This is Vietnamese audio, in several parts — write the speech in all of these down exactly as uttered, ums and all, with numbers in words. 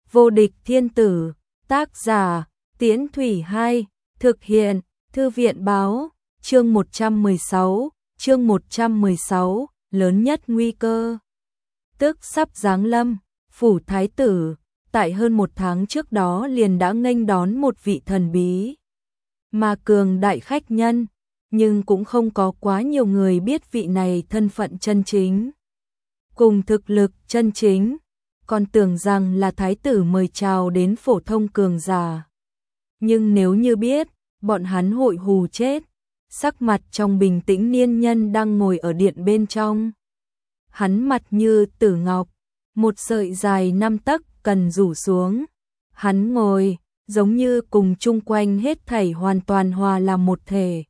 Vô địch thiên tử, tác giả, Tiễn Thủy Hai, thực hiện, Thư viện báo, chương một trăm mười sáu, chương một trăm mười sáu, lớn nhất nguy cơ. Tức sắp giáng lâm, phủ thái tử, tại hơn một tháng trước đó liền đã nghênh đón một vị thần bí mà cường đại khách nhân, nhưng cũng không có quá nhiều người biết vị này thân phận chân chính, cùng thực lực chân chính, còn tưởng rằng là thái tử mời chào đến phổ thông cường giả. Nhưng nếu như biết, bọn hắn hội hù chết. Sắc mặt trong bình tĩnh Niên Nhân đang ngồi ở điện bên trong. Hắn mặt như tử ngọc, một sợi dài năm tấc cần rủ xuống. Hắn ngồi, giống như cùng chung quanh hết thảy hoàn toàn hòa làm một thể.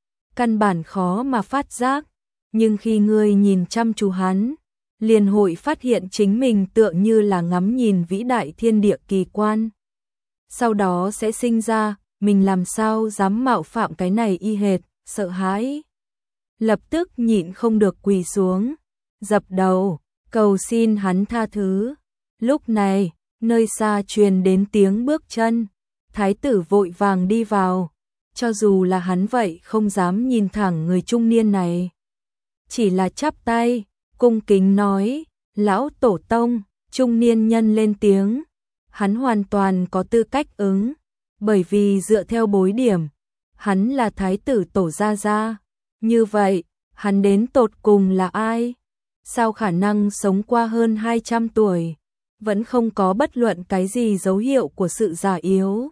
Căn bản khó mà phát giác, nhưng khi ngươi nhìn chăm chú hắn, liền hội phát hiện chính mình tựa như là ngắm nhìn vĩ đại thiên địa kỳ quan. Sau đó sẽ sinh ra, mình làm sao dám mạo phạm cái này y hệt, sợ hãi. Lập tức nhịn không được quỳ xuống, dập đầu, cầu xin hắn tha thứ. Lúc này, nơi xa truyền đến tiếng bước chân, thái tử vội vàng đi vào, cho dù là hắn vậy không dám nhìn thẳng người trung niên này. Chỉ là chắp tay, cung kính nói, lão tổ tông, trung niên nhân lên tiếng. Hắn hoàn toàn có tư cách ứng, bởi vì dựa theo bối điểm, hắn là thái tử tổ gia gia. Như vậy, hắn đến tột cùng là ai? Sao khả năng sống qua hơn hai trăm tuổi, vẫn không có bất luận cái gì dấu hiệu của sự già yếu?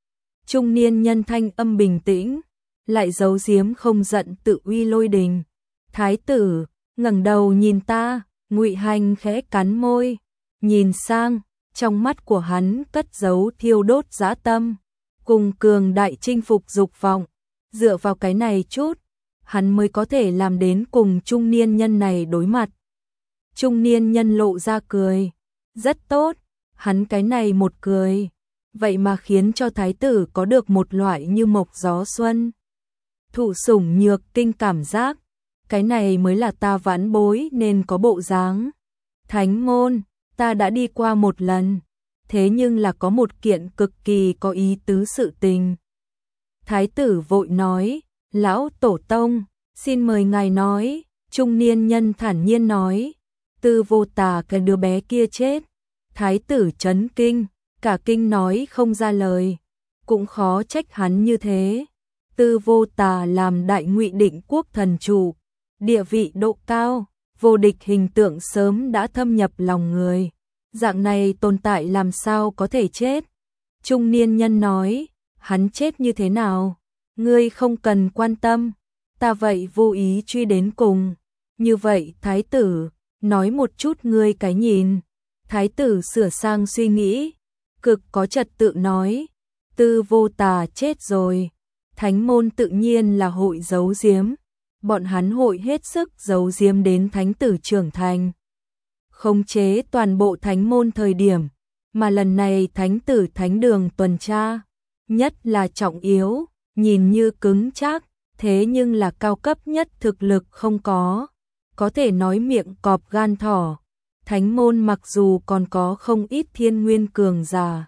Trung niên nhân thanh âm bình tĩnh, lại giấu giếm không giận tự uy lôi đình. Thái tử, ngẩng đầu nhìn ta, Ngụy Hành khẽ cắn môi, nhìn sang, trong mắt của hắn cất giấu thiêu đốt dã tâm, cùng cường đại chinh phục dục vọng. Dựa vào cái này chút, hắn mới có thể làm đến cùng trung niên nhân này đối mặt. Trung niên nhân lộ ra cười, rất tốt, hắn cái này một cười, vậy mà khiến cho thái tử có được một loại như mộc gió xuân, thụ sủng nhược kinh cảm giác. Cái này mới là ta vãn bối nên có bộ dáng. Thánh môn, ta đã đi qua một lần, thế nhưng là có một kiện cực kỳ có ý tứ sự tình. Thái tử vội nói, lão tổ tông, xin mời ngài nói. Trung niên nhân thản nhiên nói, Tư Vô Tà cái đứa bé kia chết. Thái tử chấn kinh, cả kinh nói không ra lời, cũng khó trách hắn như thế. Tư Vô Tà làm đại Ngụy Định quốc thần chủ, địa vị độ cao, vô địch hình tượng sớm đã thâm nhập lòng người. Dạng này tồn tại làm sao có thể chết? Trung niên nhân nói, hắn chết như thế nào? Ngươi không cần quan tâm, ta vậy vô ý truy đến cùng. Như vậy thái tử, nói một chút ngươi cái nhìn. Thái tử sửa sang suy nghĩ, cực có trật tự nói, Tư Vô Tà chết rồi, thánh môn tự nhiên là hội giấu giếm. Bọn hắn hội hết sức giấu giếm đến thánh tử trưởng thành, khống chế toàn bộ thánh môn thời điểm, mà lần này thánh tử thánh đường tuần tra, nhất là trọng yếu, nhìn như cứng chắc, thế nhưng là cao cấp nhất thực lực không có, có thể nói miệng cọp gan thỏ. Thánh môn mặc dù còn có không ít thiên nguyên cường giả,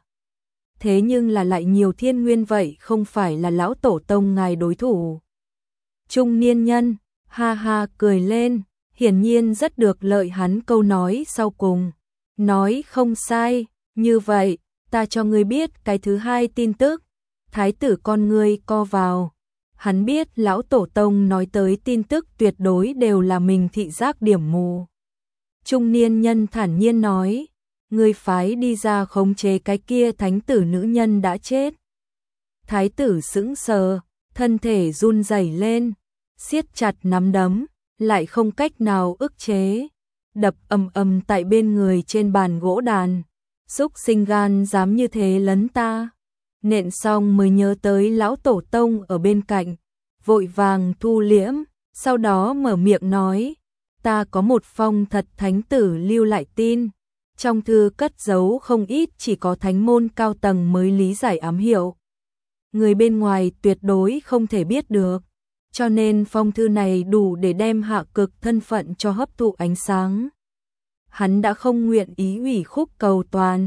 thế nhưng là lại nhiều thiên nguyên vậy không phải là lão tổ tông ngài đối thủ. Trung niên nhân, ha ha cười lên, hiển nhiên rất được lợi hắn câu nói sau cùng. Nói không sai, như vậy, ta cho ngươi biết cái thứ hai tin tức. Thái tử con ngươi co vào. Hắn biết lão tổ tông nói tới tin tức tuyệt đối đều là mình thị giác điểm mù. Trung niên nhân thản nhiên nói, ngươi phái đi ra khống chế cái kia thánh tử nữ nhân đã chết. Thái tử sững sờ, thân thể run rẩy lên, siết chặt nắm đấm, lại không cách nào ức chế, đập ầm ầm tại bên người trên bàn gỗ đàn. Xúc sinh gan dám như thế lấn ta. Nện xong mới nhớ tới lão tổ tông ở bên cạnh, vội vàng thu liễm, sau đó mở miệng nói, ta có một phong thật thánh tử lưu lại tin, trong thư cất giấu không ít chỉ có thánh môn cao tầng mới lý giải ám hiệu, người bên ngoài tuyệt đối không thể biết được. Cho nên phong thư này đủ để đem hạ cực thân phận cho hấp thụ ánh sáng. Hắn đã không nguyện ý ủy khúc cầu toàn,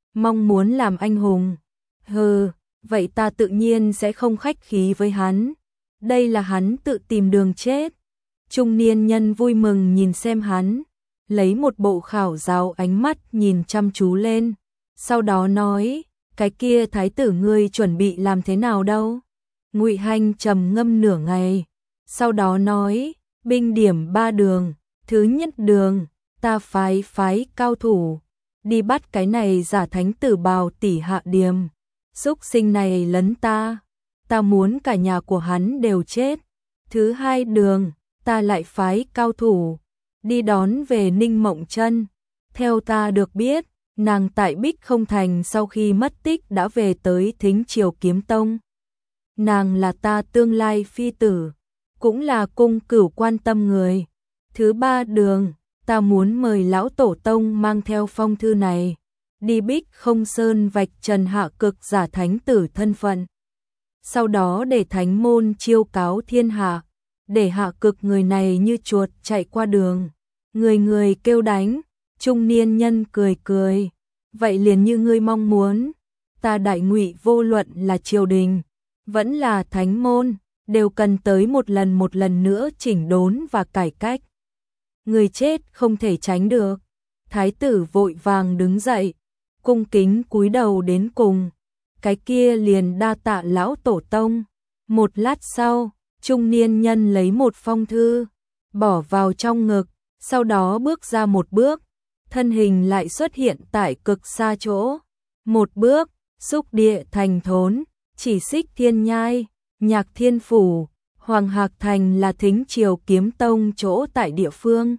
mong muốn làm anh hùng. Hừ, vậy ta tự nhiên sẽ không khách khí với hắn. Đây là hắn tự tìm đường chết. Trung niên nhân vui mừng nhìn xem hắn, lấy một bộ khảo giáo ánh mắt nhìn chăm chú lên, sau đó nói, cái kia thái tử ngươi chuẩn bị làm thế nào đâu? Ngụy Hanh trầm ngâm nửa ngày, sau đó nói, binh điểm ba đường, thứ nhất đường, ta phái phái cao thủ, đi bắt cái này giả thánh tử Bào tỷ Hạ Điềm, xúc sinh này lấn ta, ta muốn cả nhà của hắn đều chết. Thứ hai đường, ta lại phái cao thủ, đi đón về Ninh Mộng Chân. Theo ta được biết, nàng tại Bích Không Thành sau khi mất tích đã về tới Thính Triều Kiếm Tông. Nàng là ta tương lai phi tử, cũng là cung cửu quan tâm người. Thứ ba đường, ta muốn mời lão tổ tông mang theo phong thư này, đi Bích Không Sơn vạch trần Hạ Cực giả thánh tử thân phận. Sau đó để thánh môn chiêu cáo thiên hạ, để Hạ Cực người này như chuột chạy qua đường. Người người kêu đánh, trung niên nhân cười cười. Vậy liền như ngươi mong muốn, ta Đại Ngụy vô luận là triều đình, vẫn là thánh môn, đều cần tới một lần một lần nữa chỉnh đốn và cải cách. Người chết không thể tránh được. Thái tử vội vàng đứng dậy, cung kính cúi đầu đến cùng. Cái kia liền đa tạ lão tổ tông. Một lát sau, trung niên nhân lấy một phong thư, bỏ vào trong ngực, sau đó bước ra một bước, thân hình lại xuất hiện tại cực xa chỗ. Một bước, xúc địa thành thốn, chỉ xích thiên nhai, nhạc thiên phủ, Hoàng Hạc Thành là Thính Triều Kiếm Tông chỗ tại địa phương.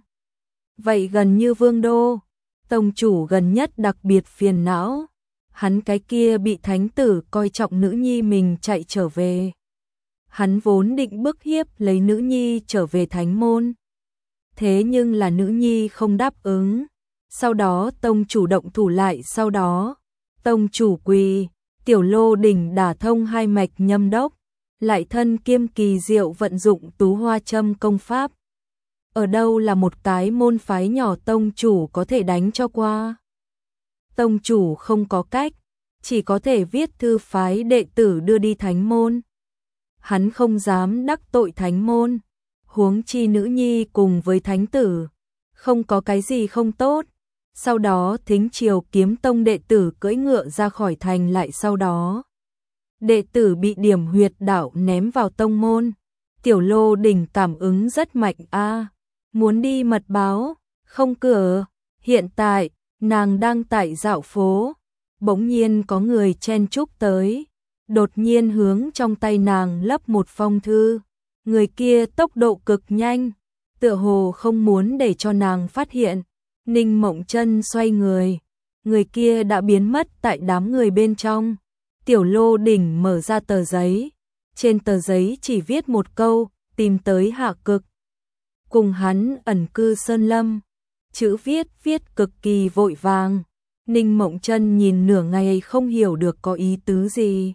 Vậy gần như vương đô, tông chủ gần nhất đặc biệt phiền não. Hắn cái kia bị thánh tử coi trọng nữ nhi mình chạy trở về. Hắn vốn định bức hiếp lấy nữ nhi trở về thánh môn. Thế nhưng là nữ nhi không đáp ứng. Sau đó tông chủ động thủ lại, sau đó tông chủ quỳ, Tiểu Lô đỉnh đả thông hai mạch nhâm đốc, lại thân kiêm kỳ diệu vận dụng tú hoa châm công pháp. Ở đâu là một cái môn phái nhỏ tông chủ có thể đánh cho qua. Tông chủ không có cách, chỉ có thể viết thư phái đệ tử đưa đi thánh môn. Hắn không dám đắc tội thánh môn, huống chi nữ nhi cùng với thánh tử, không có cái gì không tốt. Sau đó Thính Triều Kiếm Tông đệ tử cưỡi ngựa ra khỏi thành, lại sau đó đệ tử bị điểm huyệt đạo ném vào tông môn. Tiểu Lô đỉnh cảm ứng rất mạnh a, muốn đi mật báo, không cửa. Hiện tại, nàng đang tại dạo phố, bỗng nhiên có người chen chúc tới, đột nhiên hướng trong tay nàng lấp một phong thư. Người kia tốc độ cực nhanh, tựa hồ không muốn để cho nàng phát hiện. Ninh Mộng Chân xoay người, người kia đã biến mất tại đám người bên trong. Tiểu Lô đỉnh mở ra tờ giấy, trên tờ giấy chỉ viết một câu, tìm tới Hạ Cực, cùng hắn ẩn cư sơn lâm. Chữ viết viết cực kỳ vội vàng. Ninh Mộng Chân nhìn nửa ngày không hiểu được có ý tứ gì.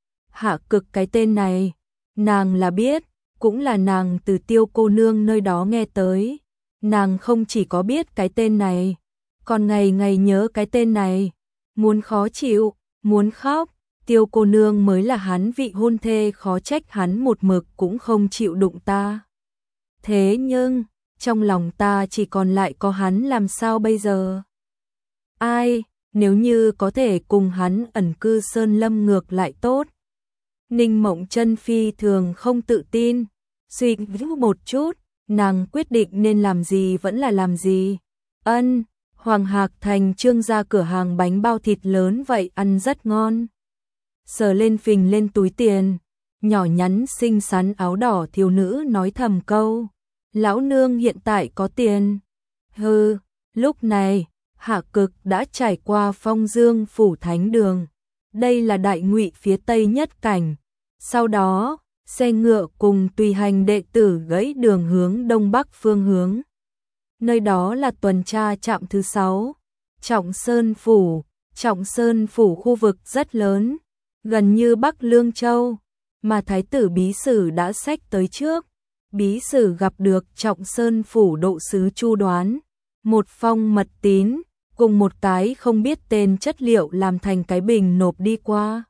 Hạ Cực cái tên này, nàng là biết, cũng là nàng từ Tiêu cô nương nơi đó nghe tới. Nàng không chỉ có biết cái tên này, còn ngày ngày nhớ cái tên này, muốn khó chịu, muốn khóc. Tiêu cô nương mới là hắn vị hôn thê, khó trách hắn một mực cũng không chịu đụng ta. Thế nhưng, trong lòng ta chỉ còn lại có hắn, làm sao bây giờ? Ai, nếu như có thể cùng hắn ẩn cư sơn lâm ngược lại tốt. Ninh Mộng Chân phi thường không tự tin, suy nghĩ một chút, nàng quyết định nên làm gì vẫn là làm gì. Ân, Hoàng Hạc Thành Trương gia cửa hàng bánh bao thịt lớn vậy ăn rất ngon. Sờ lên phình lên túi tiền, nhỏ nhắn xinh xắn áo đỏ thiếu nữ nói thầm câu, lão nương hiện tại có tiền. Hừ, lúc này, Hạ Cực đã trải qua Phong Dương phủ thánh đường. Đây là Đại Ngụy phía tây nhất cảnh. Sau đó, xe ngựa cùng tùy hành đệ tử gãy đường hướng đông bắc phương hướng. Nơi đó là tuần tra trạm thứ sáu, Trọng Sơn phủ. Trọng Sơn phủ khu vực rất lớn, gần như Bắc Lương Châu, mà thái tử Bí Sử đã xách tới trước. Bí Sử gặp được Trọng Sơn phủ độ sứ Chu Đoán, một phong mật tín, cùng một cái không biết tên chất liệu làm thành cái bình nộp đi qua.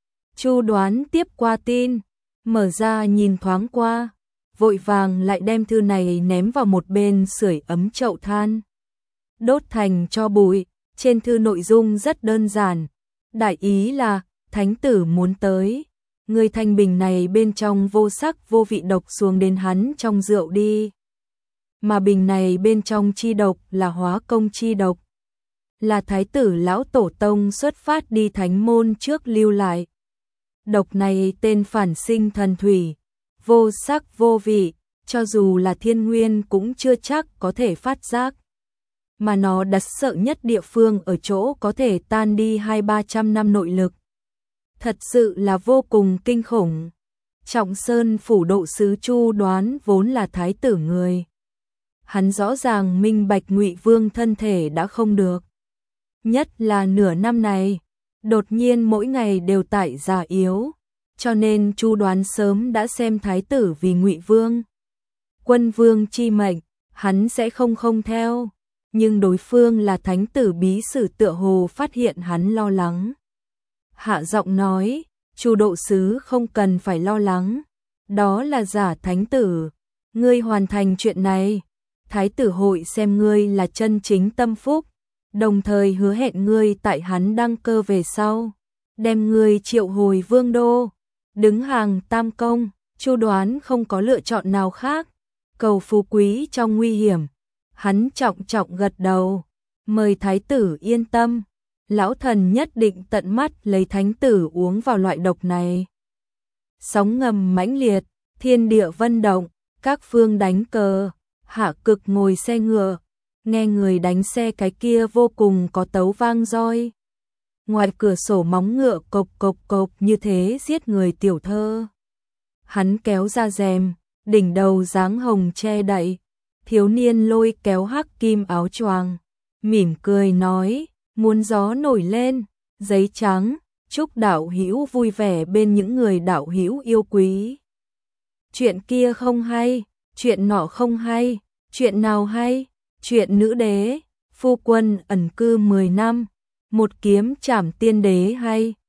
Chu Đoán tiếp qua tin, mở ra nhìn thoáng qua, vội vàng lại đem thư này ném vào một bên sưởi ấm chậu than. Đốt thành tro bụi, trên thư nội dung rất đơn giản, đại ý là thánh tử muốn tới, người thanh bình này bên trong vô sắc vô vị độc xuống đến hắn trong rượu đi. Mà bình này bên trong chi độc là hóa công chi độc, là thái tử lão tổ tông xuất phát đi thánh môn trước lưu lại. Độc này tên phản sinh thần thủy, vô sắc vô vị, cho dù là thiên nguyên cũng chưa chắc có thể phát giác. Mà nó đắt sợ nhất địa phương ở chỗ có thể tan đi hai ba trăm năm nội lực. Thật sự là vô cùng kinh khủng. Trọng Sơn phủ độ sứ Chu Đoán vốn là thái tử người. Hắn rõ ràng minh bạch Ngụy Vương thân thể đã không được. Nhất là nửa năm này, đột nhiên mỗi ngày đều tại già yếu, cho nên Chu Đoán sớm đã xem thái tử vì Ngụy Vương. Quân vương chi mệnh, hắn sẽ không không theo, nhưng đối phương là thánh tử bí sử tựa hồ phát hiện hắn lo lắng. Hạ giọng nói, Chu độ sứ không cần phải lo lắng, đó là giả thánh tử, ngươi hoàn thành chuyện này, thái tử hội xem ngươi là chân chính tâm phúc, đồng thời hứa hẹn ngươi tại hắn đăng cơ về sau, đem ngươi triệu hồi vương đô, đứng hàng tam công. Chu Đoán không có lựa chọn nào khác, cầu phú quý trong nguy hiểm, hắn trọng trọng gật đầu, mời thái tử yên tâm, lão thần nhất định tận mắt lấy thánh tử uống vào loại độc này. Sóng ngầm mãnh liệt, thiên địa vân động, các phương đánh cờ, Hạ Cực ngồi xe ngựa, nghe người đánh xe cái kia vô cùng có tấu vang roi. Ngoài cửa sổ móng ngựa cộc cộc cộc như thế giết người tiểu thơ. Hắn kéo ra rèm, đỉnh đầu dáng hồng che đậy, thiếu niên lôi kéo hắc kim áo choàng, mỉm cười nói, muốn gió nổi lên, giấy trắng, chúc đạo hữu vui vẻ bên những người đạo hữu yêu quý. Chuyện kia không hay, chuyện nọ không hay, chuyện nào hay, chuyện nữ đế, phu quân ẩn cư mười năm, một kiếm trảm tiên đế hay.